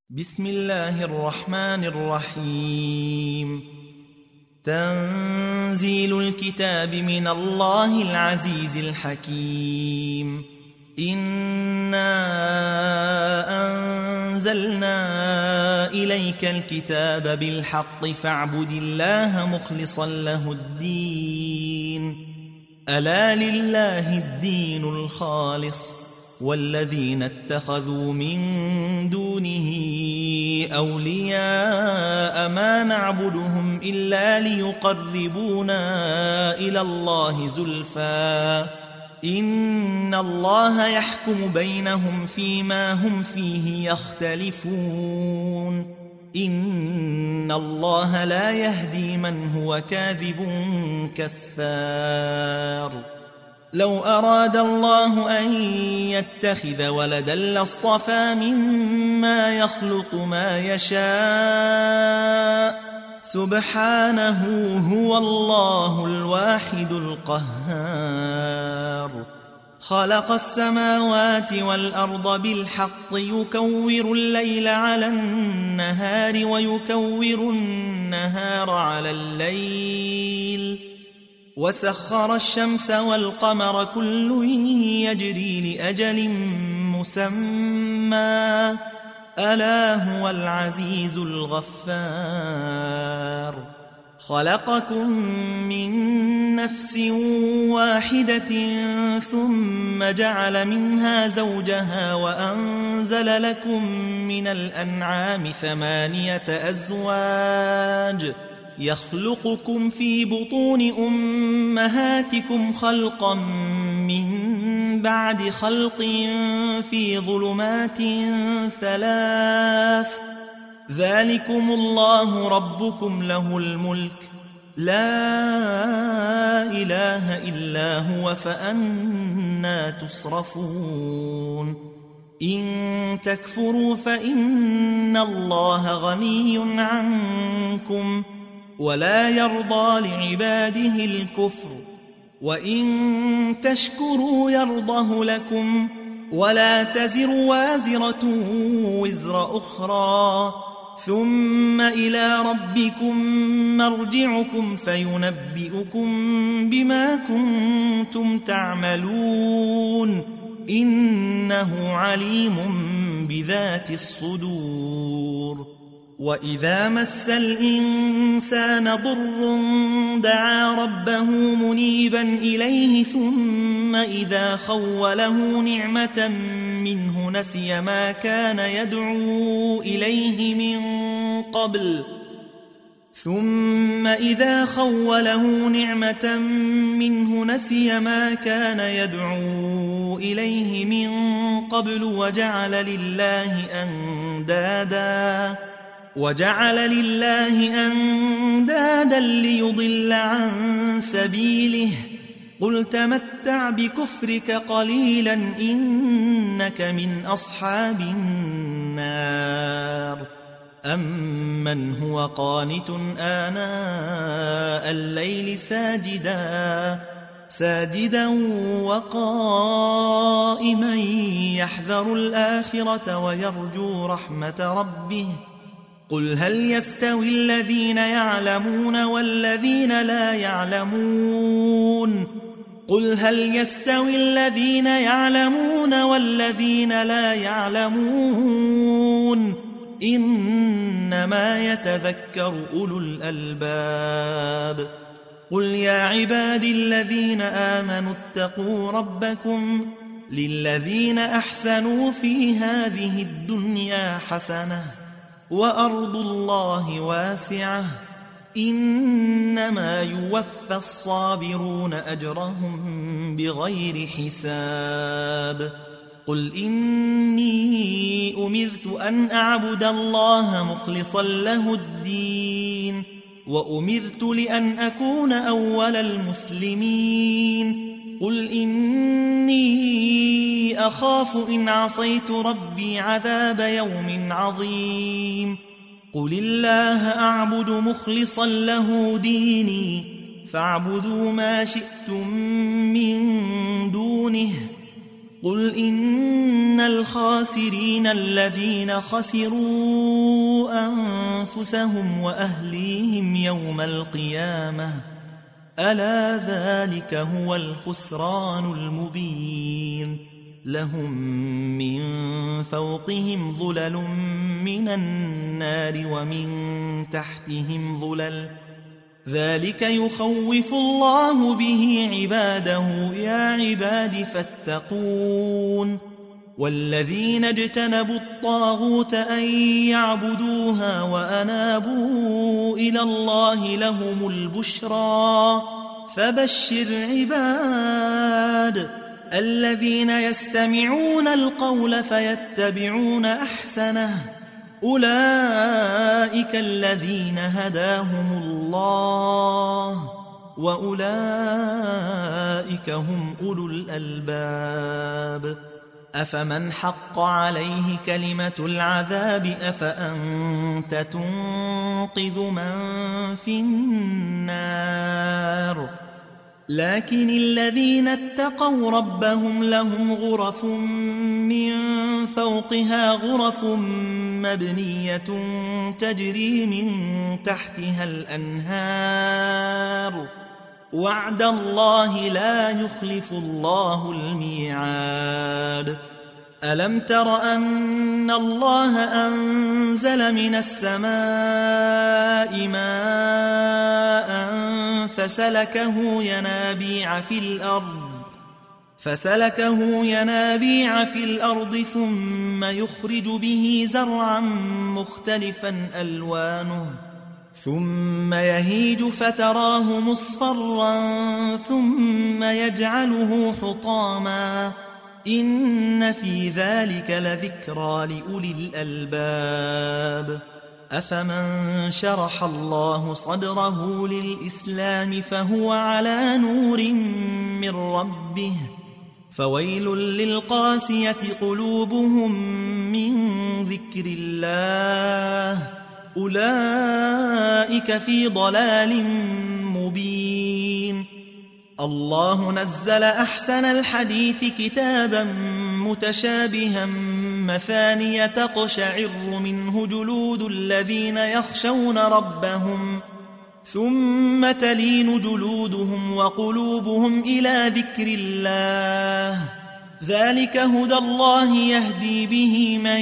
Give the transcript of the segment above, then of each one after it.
بسم الله الرحمن الرحيم. تنزيل الكتاب من الله العزيز الحكيم. إنا أنزلنا إليك الكتاب بالحق فاعبد الله مخلصا له الدين. ألا لله الدين الخالص والذين اتخذوا من دونه أولياء ما نعبدهم إلا ليقربونا إلى الله زلفى إن الله يحكم بينهم فيما هم فيه يختلفون إن الله لا يهدي من هو كاذب كفار. لو أراد الله أن يتخذ ولدا لاصطفى مما يخلق ما يشاء سبحانه هو الله الواحد القهار. خلق السماوات والأرض بالحق يكور الليل على النهار ويكور النهار على الليل وسخر الشمس والقمر كل يجري لأجل مسمى ألا هو العزيز الغفار. خلقكم من نفس واحدة ثم جعل منها زوجها وأنزل لكم من الأنعام 8 أزواج يخلقكم في بطون أمهاتكم خلقا من بعد خلق في ظلمات 3 ذلكم الله ربكم له الملك لا إله إلا هو فأنى تصرفون. إن تكفروا فإن الله غني عنكم ولا يرضى لعباده الكفر وإن تشكروا يرضه لكم ولا تزر وازرة وزر أخرى ثم إلى ربكم مرجعكم فينبئكم بما كنتم تعملون إنه عليم بذات الصدور. وإذا مس الإنسان ضر دعا ربه منيبا إليه ثم إذا خوله نعمة منه نسي ما كان يدعو إليه من قبل وجعل لله أندادا ليضل عن سبيله قل تمتع بكفرك قليلا إنك من أصحاب النار. أمن هو قانت آناء الليل ساجدا وقائما يحذر الآخرة ويرجو رحمة ربه قل هل يستوي الذين يعلمون والذين لا يعلمون إنما يتذكر أولو الألباب. قل يا عبادي الذين آمنوا اتقوا ربكم للذين أحسنوا في هذه الدنيا حسنة وأرض الله واسعة إنما يوفى الصابرون أجرهم بغير حساب. قل إني أمرت أن أعبد الله مخلصا له الدين وأمرت لأن أكون أول المسلمين. قل إني أخاف إن عصيت ربي عذاب يوم عظيم. قل الله أعبد مخلصا له ديني فاعبدوا ما شئتم من دونه قل إن الخاسرين الذين خسروا أنفسهم وأهليهم يوم القيامة ألا ذلك هو الخسران المبين لهم من فوقهم ظلل من النار ومن تحتهم ظلل ذلك يخوف الله به عباده يا عباد فاتقون والذين اجتنبوا الطاغوت أن يعبدوها وأنابوا إلى الله لهم البشرى فبشر عباد الذين يستمعون القول فيتبعون أحسنه أولئك الذين هداهم الله وأولئك هم أولو الألباب أفمن حق عليه كلمة العذاب أفأنت تنقذ من في النار لكن الذين اتقوا ربهم لهم غرف من فوقها غرف مبنية تجري من تحتها الأنهار وعد الله لا يخلف الله الميعاد ألم تر أن الله أنزل من السماء ماء فسلكه ينابيع في الأرض ثم يخرج به زرعا مختلفا ألوانه ثم يهيج فتراه مصفرا ثم يجعله حطاما إن في ذلك لذكرى لأولي الألباب أفمن شرح الله صدره للإسلام فهو على نور من ربه فويل للقاسية قلوبهم من ذكر الله أولئك في ضلال مبين الله نزل أحسن الحديث كتابا متشابها مثانية تقشعر منه جلود الذين يخشون ربهم ثم تلين جلودهم وقلوبهم إلى ذكر الله ذلك هدى الله يهدي به من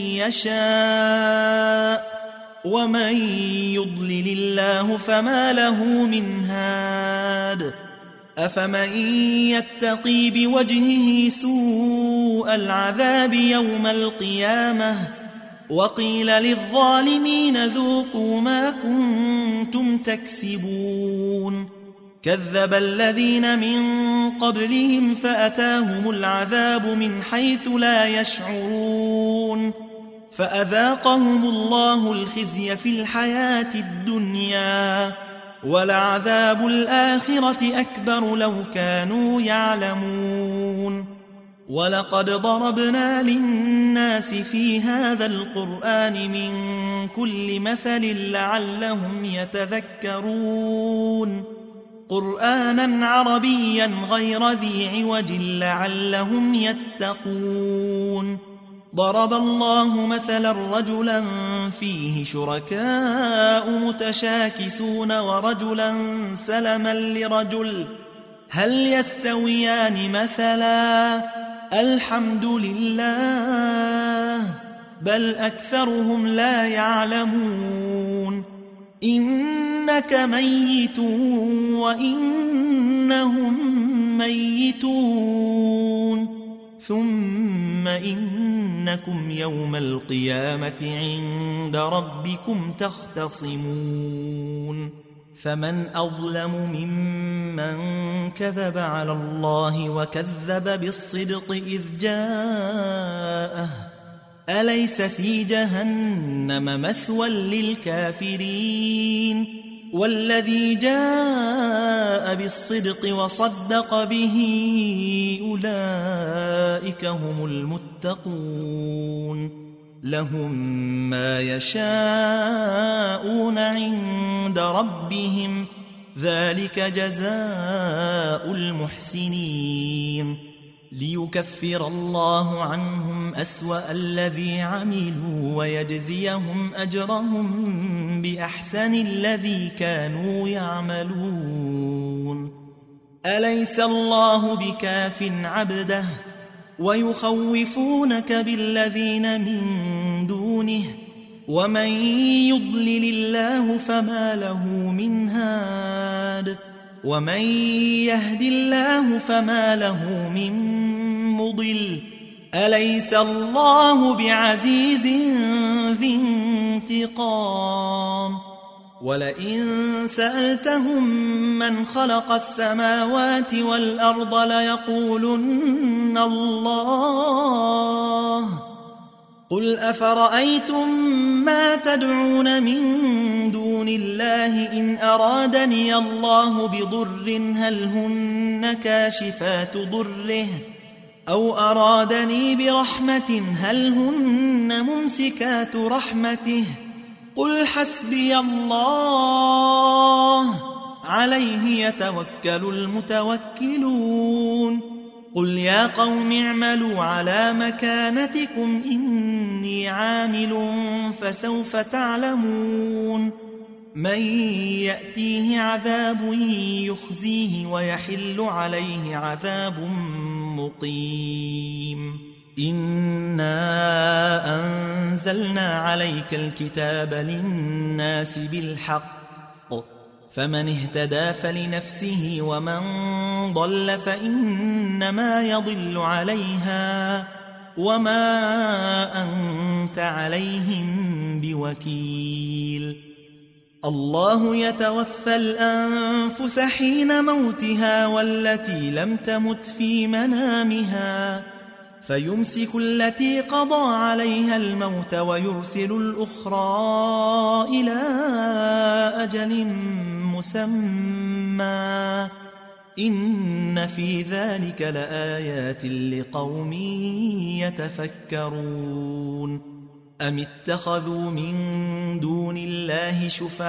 يشاء ومن يضلل الله فما له من هاد أفمن يتقي بوجهه سوء العذاب يوم القيامة وقيل للظالمين ذوقوا ما كنتم تكسبون كذب الذين من قبلهم فأتاهم العذاب من حيث لا يشعرون فأذاقهم الله الخزي في الحياة الدنيا ولعذاب الآخرة أكبر لو كانوا يعلمون ولقد ضربنا للناس في هذا القرآن من كل مثل لعلهم يتذكرون قرآنا عربيا غير ذي عوج لعلهم يتقون ضرب الله مثلا رجلا فيه شركاء متشاكسون ورجلا سلما لرجل هل يستويان مثلا الحمد لله بل أكثرهم لا يعلمون إنك ميت وإنهم ميتون ثم إنكم يوم القيامة عند ربكم تختصمون فمن أظلم ممن كذب على الله وكذب بالصدق إذ جاءه أليس في جهنم مثوى للكافرين والذي جاء بالصدق وصدق به أولئك هم المتقون لهم ما يشاءون عند ربهم ذلك جزاء المحسنين ليكفر الله عنهم أسوأ الذي عملوا ويجزيهم أجرهم بأحسن الذي كانوا يعملون. أليس الله بكاف عبده ويخوفونك بالذين من دونه ومن يضلل الله فما له من هاد ومن يهد الله فما له من مضل. أليس الله بعزيز ذي انتقام. ولئن سألتهم من خلق السماوات والأرض ليقولن الله. قل أفرأيتم ما تدعون من دون الله إن أرادني الله بضر هل هن كاشفات ضره أو أرادني برحمة هل هن ممسكات رحمته. قل حسبي الله عليه يتوكل المتوكلون. قل يا قوم اعملوا على مكانتكم إني عامل فسوف تعلمون من يأتيه عذاب يخزيه ويحل عليه عذاب مقيم. إنا أنزلنا عليك الكتاب للناس بالحق فمن اهتدى فلنفسه ومن ضل فإنما يضل عليها وما أنت عليهم بوكيل. الله يتوفى الأنفس حين موتها والتي لم تمت في منامها فيمسك التي قضى عليها الموت ويرسل الأخرى إلى أجل مسمى إن في ذلك لآيات لقوم يتفكرون. أم اتخذوا من دون الله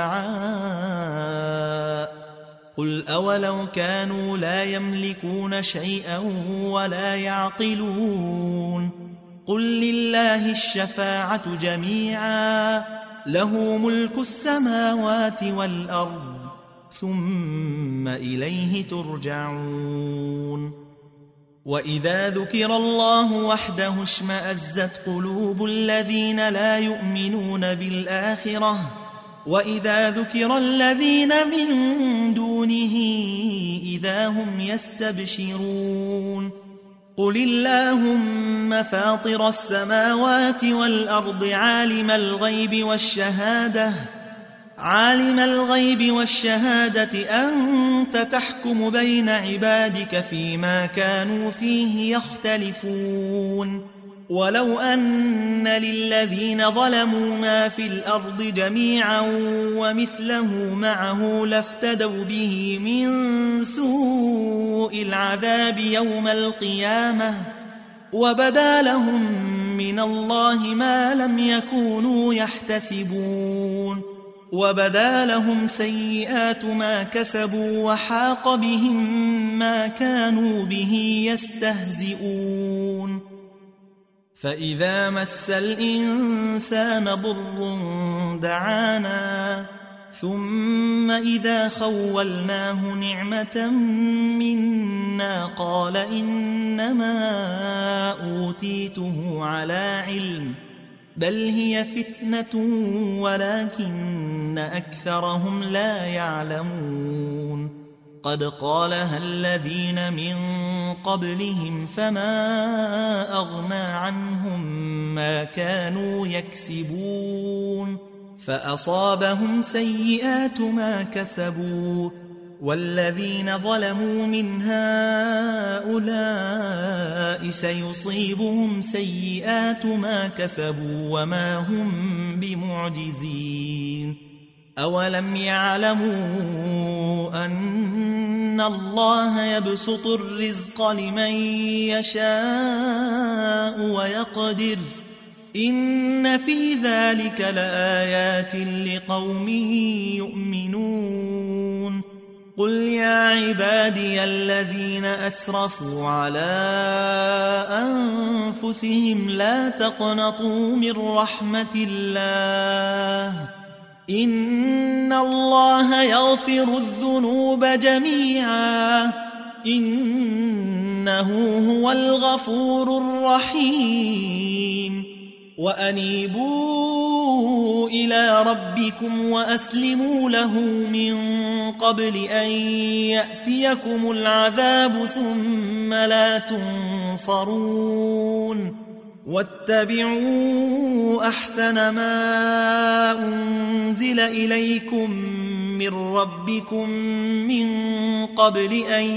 شفعاء قل أولو كانوا لا يملكون شيئا ولا يعقلون. قل لله الشفاعة جميعا له ملك السماوات والأرض ثم إليه ترجعون. وإذا ذكر الله وحده اشمأزت قلوب الذين لا يؤمنون بالآخرة وإذا ذكر الذين من دونه إذا هم يستبشرون. قل اللهم فاطر السماوات والأرض عالم الغيب والشهادة أنت تحكم بين عبادك فيما كانوا فيه يختلفون. ولو أن للذين ظلموا ما في الأرض جميعا ومثله معه لافتدوا به من سوء العذاب يوم القيامة وبدا لهم من الله ما لم يكونوا يحتسبون. وبدا لهم سيئات ما كسبوا وحاق بهم ما كانوا به يستهزئون. فإذا مس الإنسان ضر دعانا ثم إذا خولناه نعمة منا قال إنما أوتيته على علم بل هي فتنة ولكن أكثرهم لا يعلمون. قد قالها الذين من قبلهم فما أغنى عنهم ما كانوا يكسبون فأصابهم سيئات ما كسبوا والذين ظلموا من هؤلاء سيصيبهم سيئات ما كسبوا وما هم بمعجزين. أولم يعلموا أن الله يبسط الرزق لمن يشاء ويقدر إن في ذلك لآيات لقوم يؤمنون. قل يا عبادي الذين أسرفوا على أنفسهم لا تقنطوا من رحمة الله إن الله يغفر الذنوب جميعا إنه هو الغفور الرحيم وأنيبوا إلى ربكم وأسلموا له من قبل أن يأتيكم العذاب ثم لا تنصرون واتبعوا أحسن ما أنزل إليكم من ربكم من قبل أن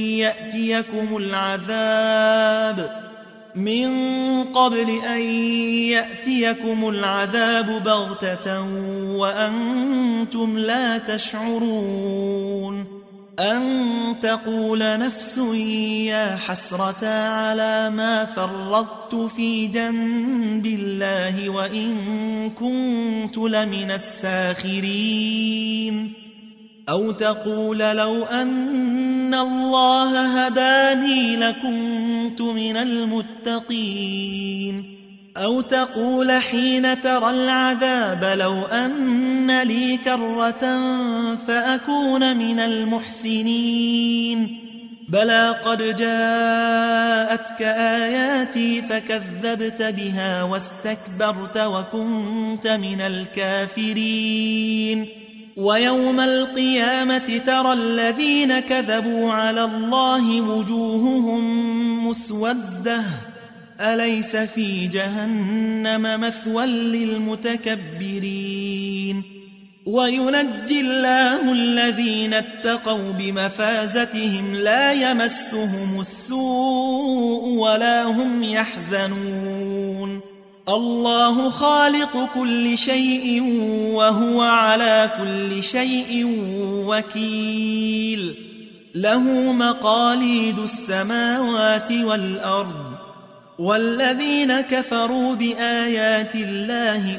يأتيكم العذاب بغتة وأنتم لا تشعرون أن تقول نفس يا حسرة على ما فرطت في جنب الله وإن كنت لمن الساخرين أو تقول لو أن الله هداني لكنت من المتقين أو تقول حين ترى العذاب لو أن لي كرة فأكون من المحسنين بلى قد جاءتك آياتي فكذبت بها واستكبرت وكنت من الكافرين ويوم القيامة ترى الذين كذبوا على الله وجوههم مسودة أليس في جهنم مثوى للمتكبرين وينجي الله الذين اتقوا بمفازتهم لا يمسهم السوء ولا هم يحزنون الله خالق كل شيء وهو على كل شيء وكيل له مقاليد السماوات والأرض والذين كفروا بآيات الله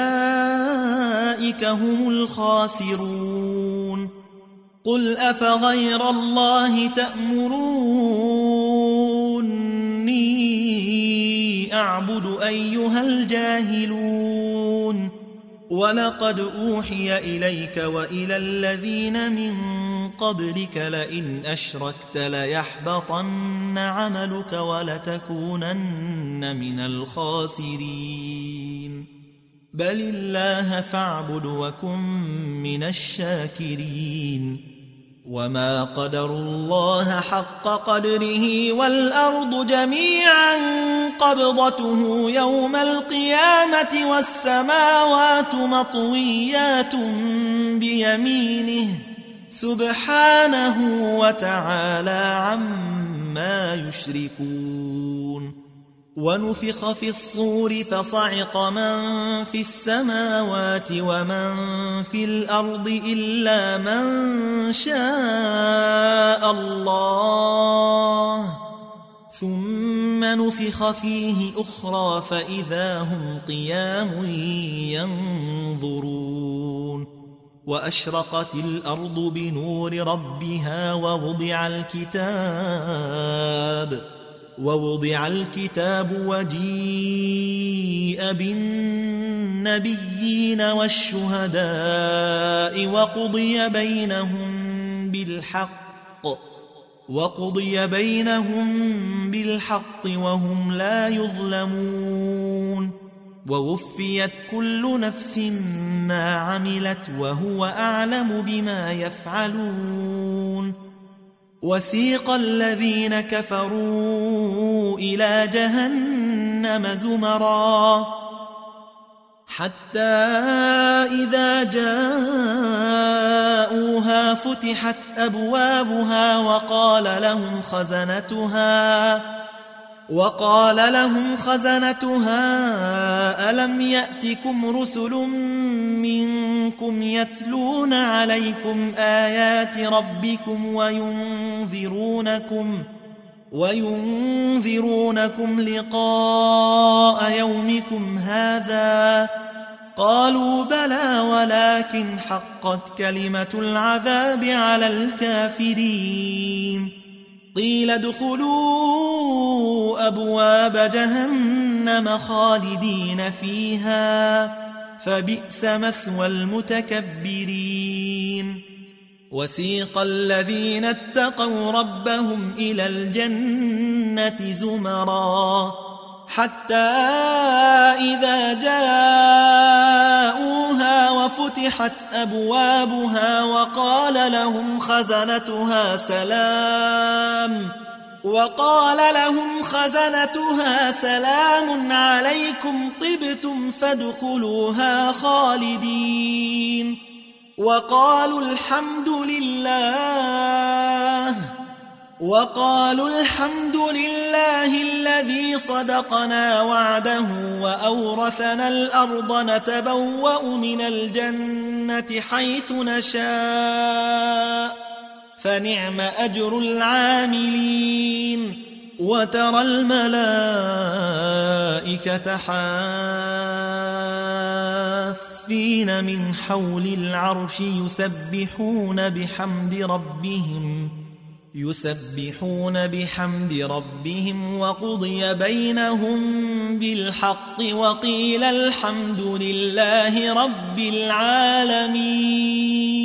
أولئك هم الخاسرون قل أفغير الله تأمروني أعبد أيها الجاهلون ولقد أوحي إليك وإلى الذين من قبلك لئن أشركت ليحبطن عملك ولتكونن من الخاسرين بل الله فاعبد وكن من الشاكرين وما قدروا الله حق قدره والأرض جميعا قبضته يوم القيامة والسماوات مطويات بيمينه سبحانه وتعالى عما يشركون ونفخ في الصور فصعق من في السماوات ومن في الأرض إلا من شاء الله ثم نفخ فيه أخرى فإذا هم قيام ينظرون وأشرقت الأرض بنور ربها ووضع الكتاب وجيء بالنبيين والشهداء وقضي بينهم بالحق وهم لا يظلمون ووفيت كل نفس ما عملت وهو أعلم بما يفعلون وسيق الذين كفروا إلى جهنم زمرا حتى إذا جاءوها فتحت أبوابها وقال لهم خزنتها ألم يأتكم رسل منكم يتلون عليكم آيات ربكم وينذرونكم لقاء يومكم هذا قالوا بلى ولكن حقت كلمة العذاب على الكافرين قيل ادخلوا أبواب جهنم خالدين فيها فبئس مثوى المتكبرين وسيق الذين اتقوا ربهم إلى الجنة زمرا حتى إذا جاءوها وفتحت أبوابها وقال لهم خزنتها سلام عليكم طبتم فادخلوها خالدين وقالوا الحمد لله الذي صدقنا وعده وأورثنا الأرض نتبوأ من الجنة حيث نشاء فنعم أجر العاملين وترى الملائكة حافين من حول العرش يسبحون بحمد ربهم وقضي بينهم بالحق وقيل الحمد لله رب العالمين.